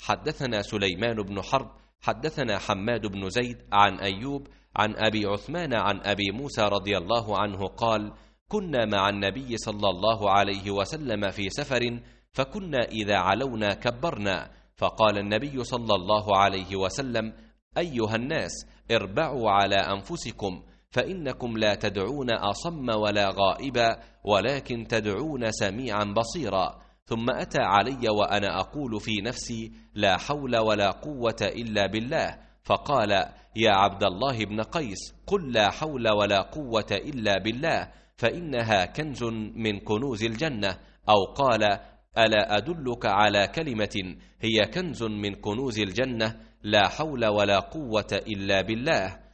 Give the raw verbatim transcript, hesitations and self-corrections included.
حدثنا سليمان بن حرب حدثنا حماد بن زيد عن أيوب عن أبي عثمان عن أبي موسى رضي الله عنه قال: كنا مع النبي صلى الله عليه وسلم في سفر، فكنا إذا علونا كبرنا، فقال النبي صلى الله عليه وسلم: أيها الناس، اربعوا على أنفسكم، فإنكم لا تدعون أصم ولا غائبا، ولكن تدعون سميعا بصيرا. ثم أتى علي وأنا أقول في نفسي: لا حول ولا قوة إلا بالله، فقال: يا عبد الله بن قيس، قل لا حول ولا قوة إلا بالله، فإنها كنز من كنوز الجنة. أو قال: ألا أدلك على كلمة هي كنز من كنوز الجنة، لا حول ولا قوة إلا بالله.